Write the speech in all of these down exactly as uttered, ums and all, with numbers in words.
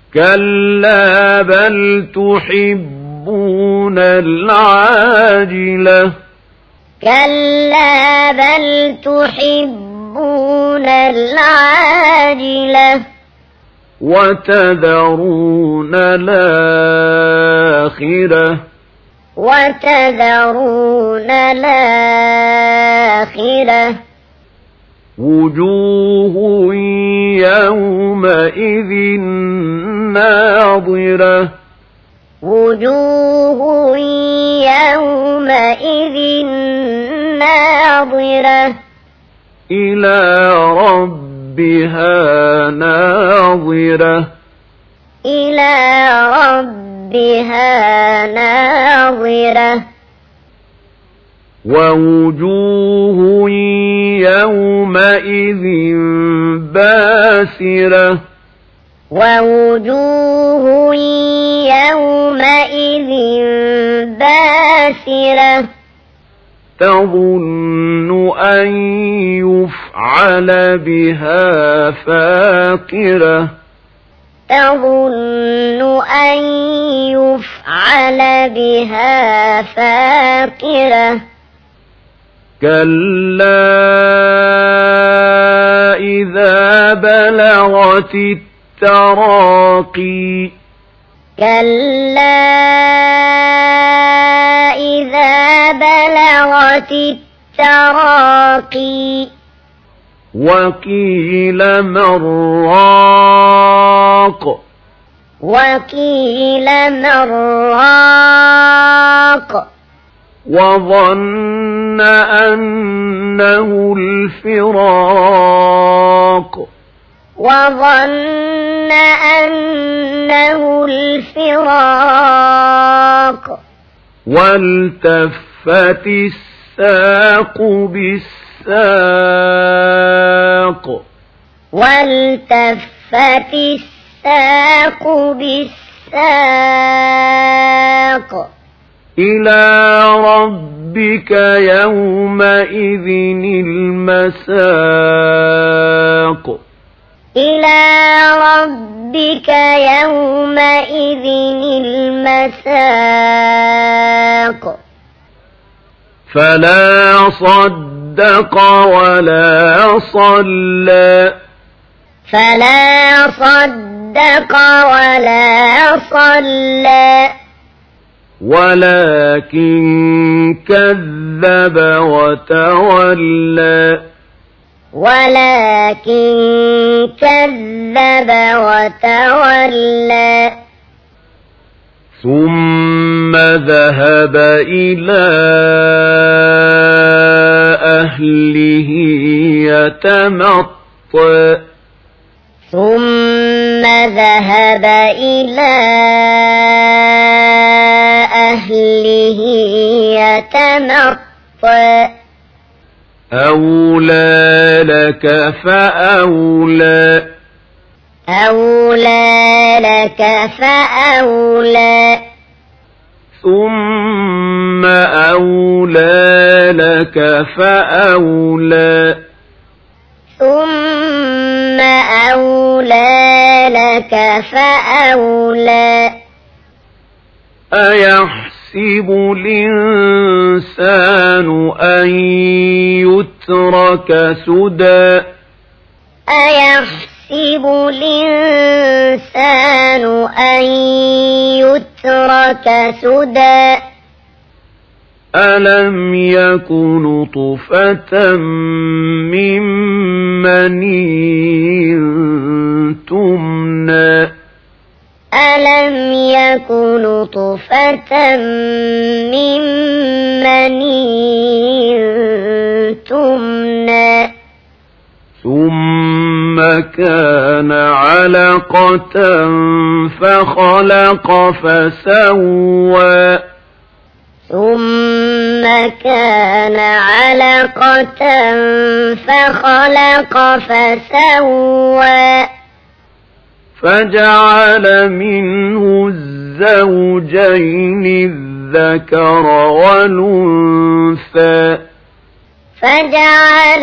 كلا بل تحبون العاجلة كلا بل تحبون العاجلة وتذرون الآخرة وتذرون الآخرة وجوه يومئذ ناظرة وجوه يومئذ ناظرة إلى ربها ناظرة إلى ربها ناظرة ووجوه يومئذ باسرة ووجوه يومئذ باسرة تظن أن يفعل بها فاقرة تظن أن يفعل بها فاقرة كلا إذا بلغت التراقي كلا إذا بلغت التراقي وقيل من راق وقيل من راق وظن أنه الفراق وظن أنه الفراق والتفت الساق بالساق والتفت الساق بالساق إلى ربك يومئذ المساق إلى ربك يومئذ المساق فلا صدق ولا صلى فلا صدق ولا صلى ولكن كذب وتولى ولكن كذب وتولى ثم ذهب إلى أهله يتمطى ثم ذهب إلى أهله يتمطى أولى لك فأولى أولى لك فأولى ثم أولى لك فأولى ثم أولى لك فأولى أيحسب الإنسان أن يترك سدى أيحسب الإنسان أن يترك سدى ألم يك نطفة من مني تمنى ألم يك نطفة من مني تمنى ثم كان علقة فخلق فسوى ثم كان علقة فخلق فسوى فجعل منه الزوجين الذكر والأنثى فجعل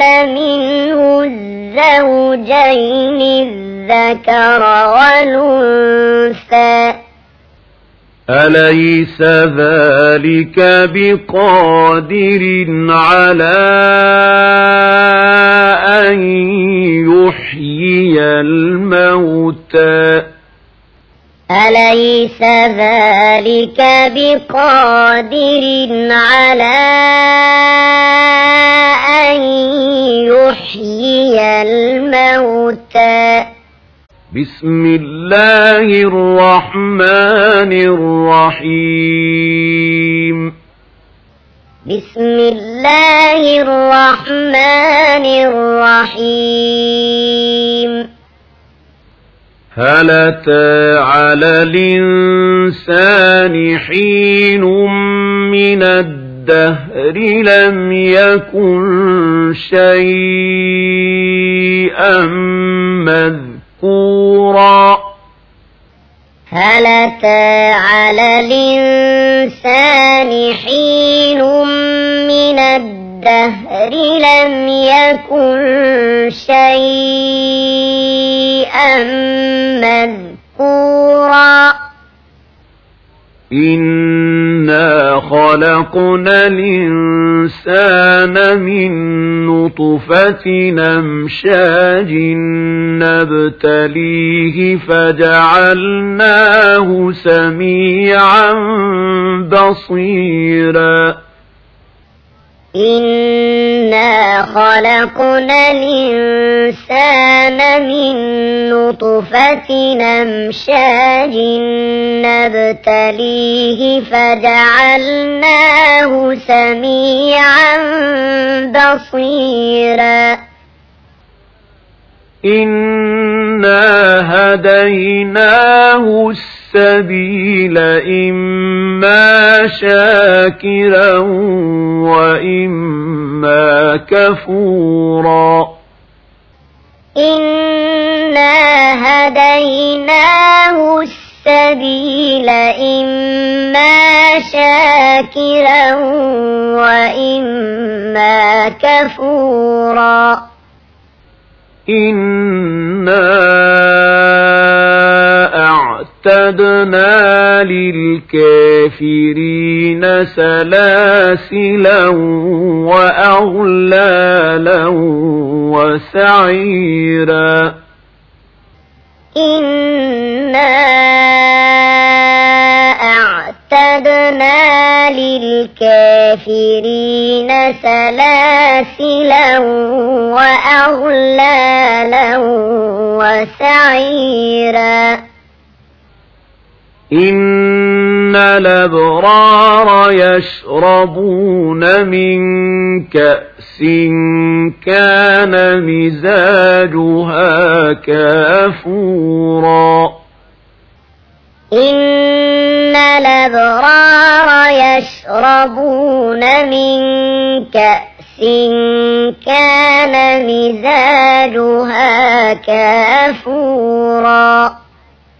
منه الزوجين الذكر والأنثى أليس ذلك بقادر على أن يحيي الموتى أليس ذلك بقادر على أن يحيي الموتى بسم الله الرحمن الرحيم بسم الله الرحمن الرحيم هل أتى على الإنسان حين من الدهر لم يكن شيئا مذكورا هل أتى على الإنسان حين من الدهر لم يكن شيئا مذكورا إنا خلقنا الإنسان من نطفة أمشاج نبتليه فجعلناه سميعا بصيرا إنا خلقنا الإنسان من نطفة أمشاج نبتليه فجعلناه سميعا بصيرا إنا هديناه السبيل إما شاكرا وإما كفورا إنا هديناه السبيل إما شاكرا وإما كفورا إنا أعتدنا للكافرين سلاسلا وأغلالا وسعيرا إنا أعتدنا للكافرين سلاسلا وأغلالا وسعيرا إن الأبرار يشربون من كأس كان مزاجها كافورا إن الأبرار يشربون من كأس كان مزاجها كافورا